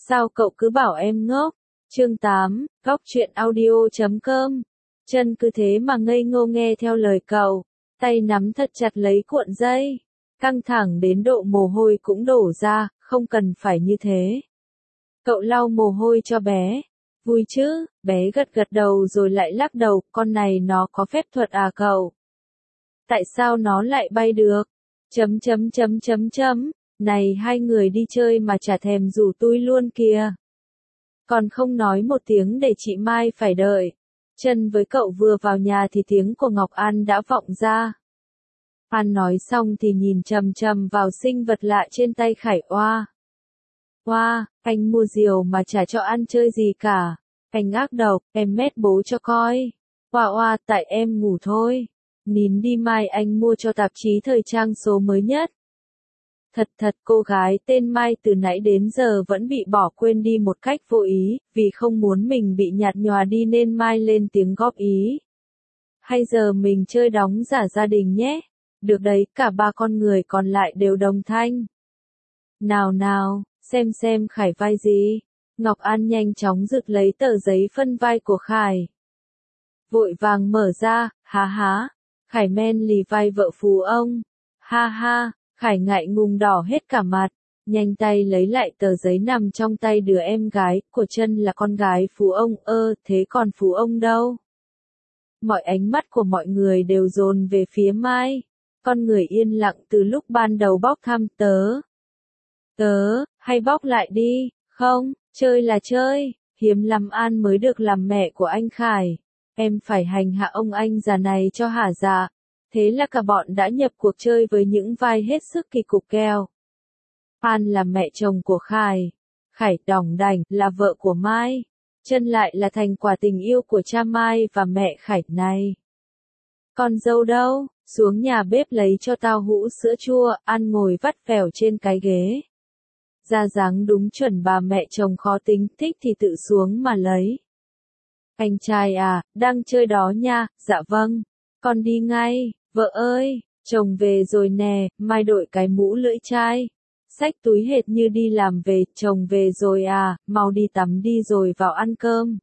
Sao cậu cứ bảo em ngốc? Chương 8, Góc truyện audio.com. Chân cứ thế mà ngây ngô nghe theo lời cậu, tay nắm thật chặt lấy cuộn dây, căng thẳng đến độ mồ hôi cũng đổ ra, không cần phải như thế. Cậu lau mồ hôi cho bé. Vui chứ, bé gật gật đầu rồi lại lắc đầu, con này nó có phép thuật à cậu? Tại sao nó lại bay được? Này hai người đi chơi mà chả thèm rủ tui luôn kìa. Còn không nói một tiếng để chị Mai phải đợi. Chân với cậu vừa vào nhà thì tiếng của Ngọc An đã vọng ra. An nói xong thì nhìn chằm chằm vào sinh vật lạ trên tay Khải. Oa, anh mua diều mà chả cho ăn chơi gì cả. Anh ác độc, em mét bố cho coi. Oa, tại em ngủ thôi. Nín đi, mai anh mua cho tạp chí thời trang số mới nhất. Thật cô gái tên Mai từ nãy đến giờ vẫn bị bỏ quên đi một cách vô ý, vì không muốn mình bị nhạt nhòa đi nên Mai lên tiếng góp ý. Hay giờ mình chơi đóng giả gia đình nhé. Được đấy, cả ba con người còn lại đều đồng thanh. Nào, xem Khải vai gì. Ngọc An nhanh chóng rực lấy tờ giấy phân vai của Khải. Vội vàng mở ra, há. Khải men lì vai vợ phú ông. Ha. Khải ngại ngùng đỏ hết cả mặt, nhanh tay lấy lại tờ giấy nằm trong tay đứa em gái của Chân là con gái phú ông. Thế còn phú ông đâu? Mọi ánh mắt của mọi người đều dồn về phía Mai. Con người yên lặng từ lúc ban đầu bóc thăm tớ, hay bóc lại đi, không, chơi là chơi, hiếm lắm An mới được làm mẹ của anh Khải. Em phải hành hạ ông anh già này cho hả dạ. Thế là cả bọn đã nhập cuộc chơi với những vai hết sức kỳ cục keo. An là mẹ chồng của Khải. Khải đỏng đảnh là vợ của Mai. Chân lại là thành quả tình yêu của cha Mai và mẹ Khải này. Con dâu đâu? Xuống nhà bếp lấy cho tao hũ sữa chua. An ngồi vắt vẻo trên cái ghế. Ra dáng đúng chuẩn bà mẹ chồng khó tính, thích thì tự xuống mà lấy. Anh trai à, đang chơi đó nha. Dạ vâng. Con đi ngay. Vợ ơi, chồng về rồi nè. Mai đội cái mũ lưỡi chai, xách túi hệt như đi làm về. Chồng về rồi à, mau đi tắm đi rồi vào ăn cơm.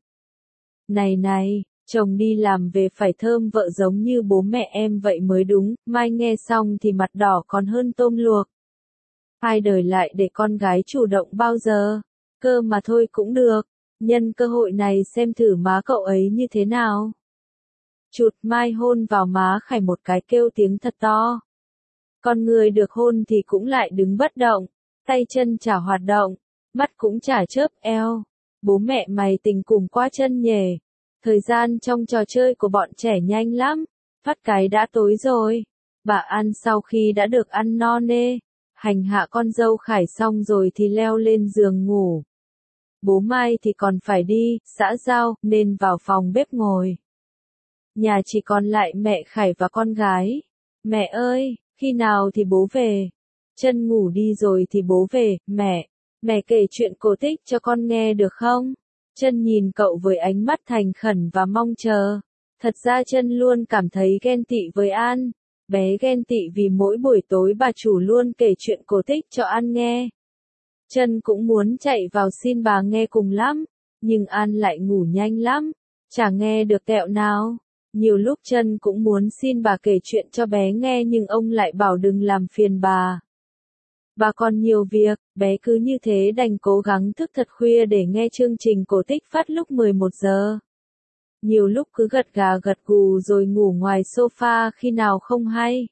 Này, chồng đi làm về phải thơm vợ giống như bố mẹ em vậy mới đúng. Mai nghe xong thì mặt đỏ còn hơn tôm luộc. Ai đời lại để con gái chủ động bao giờ? Cơ mà thôi cũng được. Nhân cơ hội này xem thử má cậu ấy như thế nào. Chụt, Mai hôn vào má Khải một cái, kêu tiếng thật to. Con người được hôn thì cũng lại đứng bất động, tay chân chả hoạt động, mắt cũng chả chớp. Eo, bố mẹ mày tình cùng quá chân nhề. Thời gian trong trò chơi của bọn trẻ nhanh lắm, phát cái đã tối rồi. Bà An sau khi đã được ăn no nê, hành hạ con dâu Khải xong rồi thì leo lên giường ngủ. Bố Mai thì còn phải đi xã giao nên vào phòng bếp ngồi. Nhà chỉ còn lại mẹ Khải và con gái. Mẹ ơi, khi nào thì bố về? Chân ngủ đi rồi thì bố về. Mẹ kể chuyện cổ tích cho con nghe được không? Chân nhìn cậu với ánh mắt thành khẩn và mong chờ. Thật ra Chân luôn cảm thấy ghen tị với An. Bé ghen tị vì mỗi buổi tối bà chủ luôn kể chuyện cổ tích cho An nghe. Chân cũng muốn chạy vào xin bà nghe cùng lắm, nhưng An lại ngủ nhanh lắm, chả nghe được tẹo nào. Nhiều lúc Chân cũng muốn xin bà kể chuyện cho bé nghe nhưng ông lại bảo đừng làm phiền bà. Bà còn nhiều việc, bé cứ như thế đành cố gắng thức thật khuya để nghe chương trình cổ tích phát lúc 11 giờ. Nhiều lúc cứ gật gà gật gù rồi ngủ ngoài sofa khi nào không hay.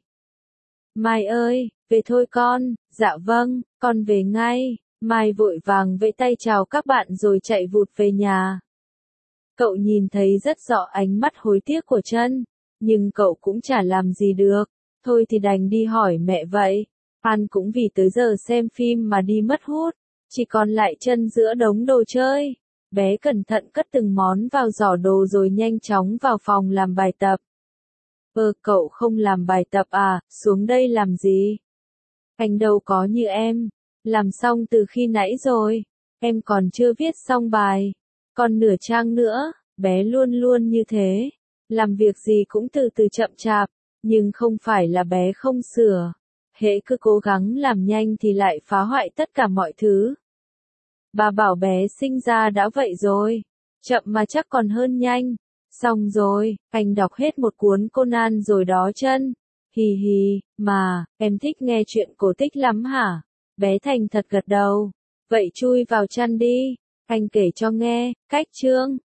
Mai ơi, về thôi con. Dạ vâng, con về ngay. Mai vội vàng vẫy tay chào các bạn rồi chạy vụt về nhà. Cậu nhìn thấy rất rõ ánh mắt hối tiếc của Chân, nhưng cậu cũng chả làm gì được, thôi thì đành đi hỏi mẹ vậy. An cũng vì tới giờ xem phim mà đi mất hút, chỉ còn lại Chân giữa đống đồ chơi. Bé cẩn thận cất từng món vào giỏ đồ rồi nhanh chóng vào phòng làm bài tập. Cậu không làm bài tập à, xuống đây làm gì? Anh đâu có như em, làm xong từ khi nãy rồi, em còn chưa viết xong bài. Còn nửa trang nữa, bé luôn luôn như thế. Làm việc gì cũng từ từ chậm chạp, nhưng không phải là bé không sửa. Hễ cứ cố gắng làm nhanh thì lại phá hoại tất cả mọi thứ. Bà bảo bé sinh ra đã vậy rồi. Chậm mà chắc còn hơn nhanh. Xong rồi, anh đọc hết một cuốn Conan rồi đó Trân. Hì hì, mà, em thích nghe chuyện cổ tích lắm hả? Bé thành thật gật đầu. Vậy chui vào chăn đi. Anh kể cho nghe, cách chương.